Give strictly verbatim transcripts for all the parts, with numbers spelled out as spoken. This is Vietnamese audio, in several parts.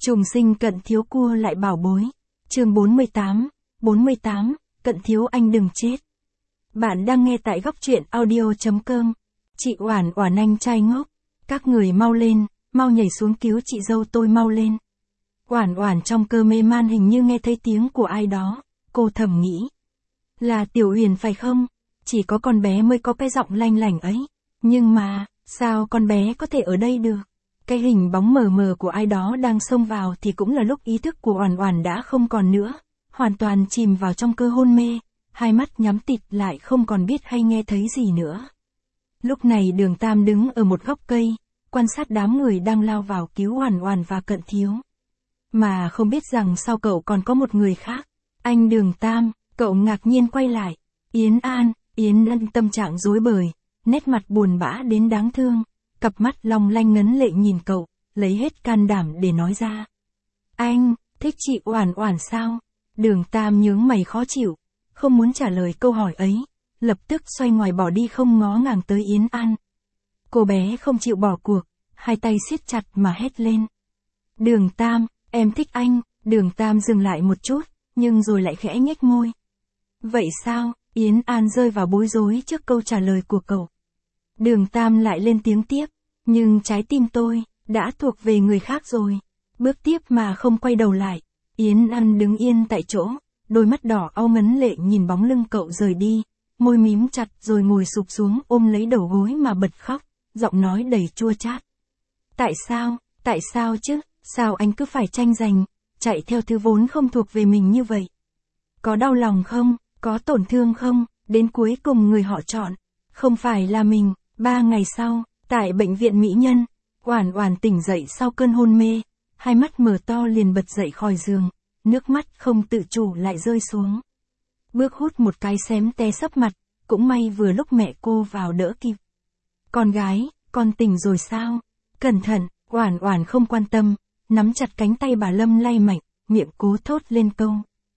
Trùng sinh Cận Thiếu cua lại bảo bối. Chương bốn mươi tám, bốn mươi tám, Cận Thiếu anh đừng chết. Bạn đang nghe tại góc truyện audio chấm com. Chị Oản Oản anh trai ngốc, các người mau lên, mau nhảy xuống cứu chị dâu tôi mau lên. Oản Oản trong cơn mê man hình như nghe thấy tiếng của ai đó, cô thầm nghĩ. Là Tiểu Huyền phải không? Chỉ có con bé mới có cái giọng lanh lảnh ấy. Nhưng mà, sao con bé có thể ở đây được? Cái hình bóng mờ mờ của ai đó đang xông vào thì cũng là lúc ý thức của Oản Oản đã không còn nữa, hoàn toàn chìm vào trong cơn hôn mê, hai mắt nhắm tịt lại không còn biết hay nghe thấy gì nữa. Lúc này Đường Tam đứng ở một góc cây, quan sát đám người đang lao vào cứu Oản Oản và Cận Thiếu. Mà không biết rằng sau cậu còn có một người khác. Anh Đường Tam, cậu ngạc nhiên quay lại. Yến An, Yến An tâm trạng rối bời, nét mặt buồn bã đến đáng thương, cặp mắt long lanh ngấn lệ nhìn cậu, lấy hết can đảm để nói ra. Anh, thích chị Oản Oản sao? Đường Tam nhướng mày khó chịu, không muốn trả lời câu hỏi ấy, lập tức xoay ngoài bỏ đi không ngó ngàng tới Yến An. Cô bé không chịu bỏ cuộc, hai tay siết chặt mà hét lên. Đường Tam, em thích anh. Đường Tam dừng lại một chút, nhưng rồi lại khẽ nhếch môi. Vậy sao? Yến An rơi vào bối rối trước câu trả lời của cậu. Đường Tam lại lên tiếng tiếp, nhưng trái tim tôi đã thuộc về người khác rồi. Bước tiếp mà không quay đầu lại, Yến An đứng yên tại chỗ, đôi mắt đỏ au ngấn lệ nhìn bóng lưng cậu rời đi, môi mím chặt rồi ngồi sụp xuống ôm lấy đầu gối mà bật khóc, giọng nói đầy chua chát. Tại sao, tại sao chứ, sao anh cứ phải tranh giành, chạy theo thứ vốn không thuộc về mình như vậy? Có đau lòng không, có tổn thương không, đến cuối cùng người họ chọn, không phải là mình. Ba ngày sau, tại bệnh viện Mỹ Nhân, Oản Oản tỉnh dậy sau cơn hôn mê, hai mắt mở to liền bật dậy khỏi giường, nước mắt không tự chủ lại rơi xuống. Bước hút một cái xém té sấp mặt, cũng may vừa lúc mẹ cô vào đỡ kịp. Con gái, con tỉnh rồi sao? Cẩn thận, Oản Oản không quan tâm, nắm chặt cánh tay bà Lâm lay mạnh, miệng cố thốt lên câu.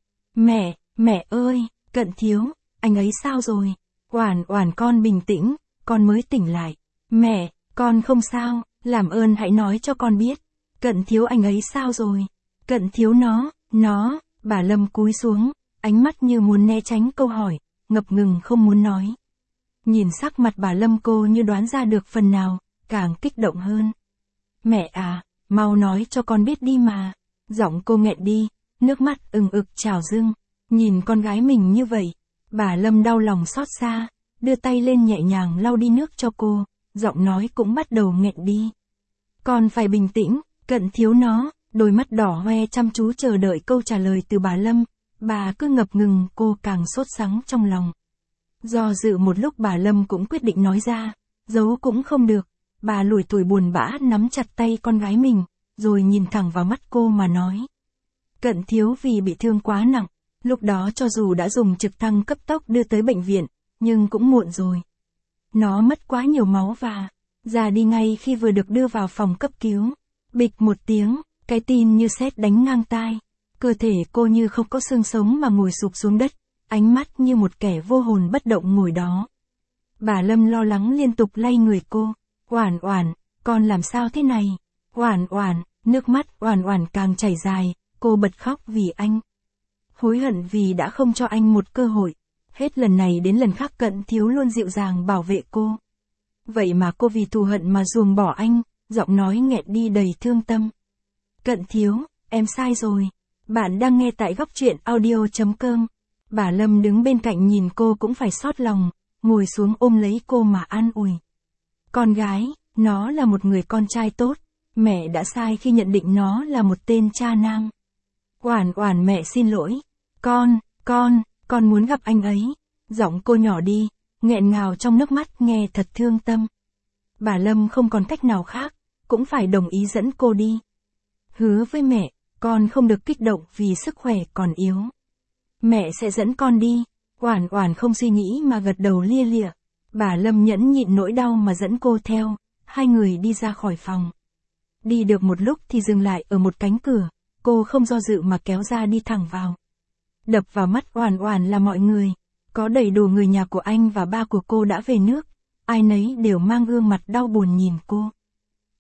Mẹ, mẹ ơi, Cận Thiếu, anh ấy sao rồi? Oản Oản con bình tĩnh, con mới tỉnh lại. Mẹ, con không sao, làm ơn hãy nói cho con biết. Cận Thiếu anh ấy sao rồi? Cận Thiếu nó, nó, bà Lâm cúi xuống, ánh mắt như muốn né tránh câu hỏi, ngập ngừng không muốn nói. Nhìn sắc mặt bà Lâm cô như đoán ra được phần nào, càng kích động hơn. Mẹ à, mau nói cho con biết đi mà. Giọng cô nghẹn đi, nước mắt ừng ực trào dâng. Nhìn con gái mình như vậy, bà Lâm đau lòng xót xa, đưa tay lên nhẹ nhàng lau đi nước cho cô, giọng nói cũng bắt đầu nghẹn đi. Con phải bình tĩnh, Cận Thiếu nó, đôi mắt đỏ hoe chăm chú chờ đợi câu trả lời từ bà Lâm, bà cứ ngập ngừng cô càng sốt sắng trong lòng. Do dự một lúc bà Lâm cũng quyết định nói ra, giấu cũng không được, bà lủi thủi buồn bã nắm chặt tay con gái mình, rồi nhìn thẳng vào mắt cô mà nói. Cận Thiếu vì bị thương quá nặng, lúc đó cho dù đã dùng trực thăng cấp tốc đưa tới bệnh viện, nhưng cũng muộn rồi. Nó mất quá nhiều máu và già đi ngay khi vừa được đưa vào phòng cấp cứu. Bịch một tiếng, cái tin như sét đánh ngang tai. Cơ thể cô như không có xương sống mà ngồi sụp xuống đất, ánh mắt như một kẻ vô hồn bất động ngồi đó. Bà Lâm lo lắng liên tục lay người cô. Oản Oản, con làm sao thế này? Oản Oản, nước mắt Oản Oản càng chảy dài, cô bật khóc vì anh. Hối hận vì đã không cho anh một cơ hội. Hết lần này đến lần khác Cận Thiếu luôn dịu dàng bảo vệ cô. Vậy mà cô vì thù hận mà ruồng bỏ anh, giọng nói nghẹn đi đầy thương tâm. Cận Thiếu, em sai rồi. Bạn đang nghe tại góc truyện audio chấm com. Bà Lâm đứng bên cạnh nhìn cô cũng phải xót lòng, ngồi xuống ôm lấy cô mà an ủi. Con gái, nó là một người con trai tốt, mẹ đã sai khi nhận định nó là một tên cha nam. Oản Oản mẹ xin lỗi. Con, con, con muốn gặp anh ấy. Giọng cô nhỏ đi, nghẹn ngào trong nước mắt nghe thật thương tâm. Bà Lâm không còn cách nào khác, cũng phải đồng ý dẫn cô đi. Hứa với mẹ, con không được kích động vì sức khỏe còn yếu. Mẹ sẽ dẫn con đi. Oản Oản không suy nghĩ mà gật đầu lia lịa. Bà Lâm nhẫn nhịn nỗi đau mà dẫn cô theo, hai người đi ra khỏi phòng. Đi được một lúc thì dừng lại ở một cánh cửa, cô không do dự mà kéo ra đi thẳng vào. Đập vào mắt Oản Oản là mọi người, có đầy đủ người nhà của anh và ba của cô đã về nước, ai nấy đều mang gương mặt đau buồn nhìn cô.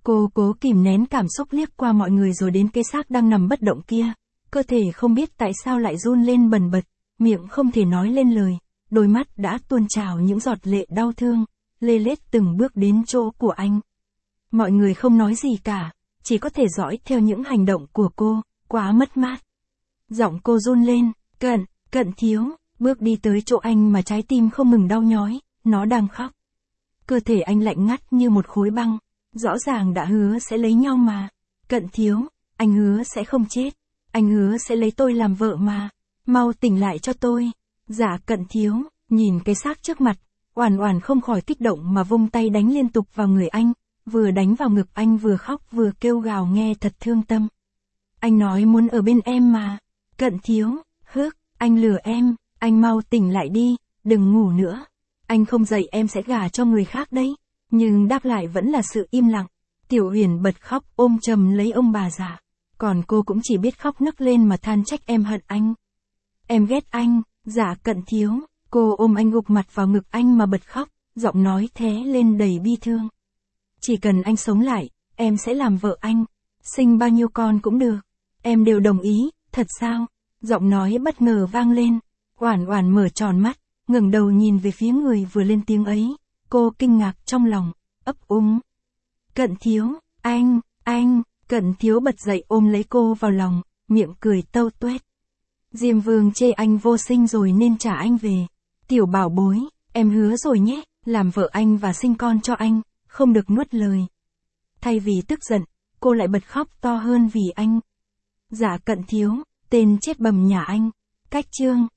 Cô cố kìm nén cảm xúc liếc qua mọi người rồi đến cái xác đang nằm bất động kia. Cơ thể không biết tại sao lại run lên bần bật, miệng không thể nói lên lời, đôi mắt đã tuôn trào những giọt lệ đau thương, lê lết từng bước đến chỗ của anh. Mọi người không nói gì cả, chỉ có thể dõi theo những hành động của cô, quá mất mát. Giọng cô run lên, cận, cận thiếu, bước đi tới chỗ anh mà trái tim không ngừng đau nhói, nó đang khóc. Cơ thể anh lạnh ngắt như một khối băng, rõ ràng đã hứa sẽ lấy nhau mà. Cận thiếu, anh hứa sẽ không chết, anh hứa sẽ lấy tôi làm vợ mà, mau tỉnh lại cho tôi. Dạ Cận thiếu, nhìn cái xác trước mặt, Oản Oản không khỏi kích động mà vung tay đánh liên tục vào người anh, vừa đánh vào ngực anh vừa khóc vừa kêu gào nghe thật thương tâm. Anh nói muốn ở bên em mà. Cận thiếu, hước, anh lừa em, anh mau tỉnh lại đi, đừng ngủ nữa. Anh không dậy em sẽ gả cho người khác đấy. Nhưng đáp lại vẫn là sự im lặng. Tiểu Uyển bật khóc ôm chầm lấy ông bà già. Còn cô cũng chỉ biết khóc nức lên mà than trách em hận anh. Em ghét anh, Dạ Cận thiếu. Cô ôm anh gục mặt vào ngực anh mà bật khóc, giọng nói thé lên đầy bi thương. Chỉ cần anh sống lại, em sẽ làm vợ anh. Sinh bao nhiêu con cũng được. Em đều đồng ý, thật sao? Giọng nói bất ngờ vang lên. Oản Oản mở tròn mắt, ngẩng đầu nhìn về phía người vừa lên tiếng ấy. Cô kinh ngạc trong lòng, ấp úng. Cận thiếu, anh, anh, Cận thiếu bật dậy ôm lấy cô vào lòng, miệng cười tâu tuét. Diêm Vương chê anh vô sinh rồi nên trả anh về. Tiểu bảo bối, em hứa rồi nhé, làm vợ anh và sinh con cho anh, không được nuốt lời. Thay vì tức giận, cô lại bật khóc to hơn vì anh. Dạ Cận thiếu, tên chết bầm nhà anh. Cách chương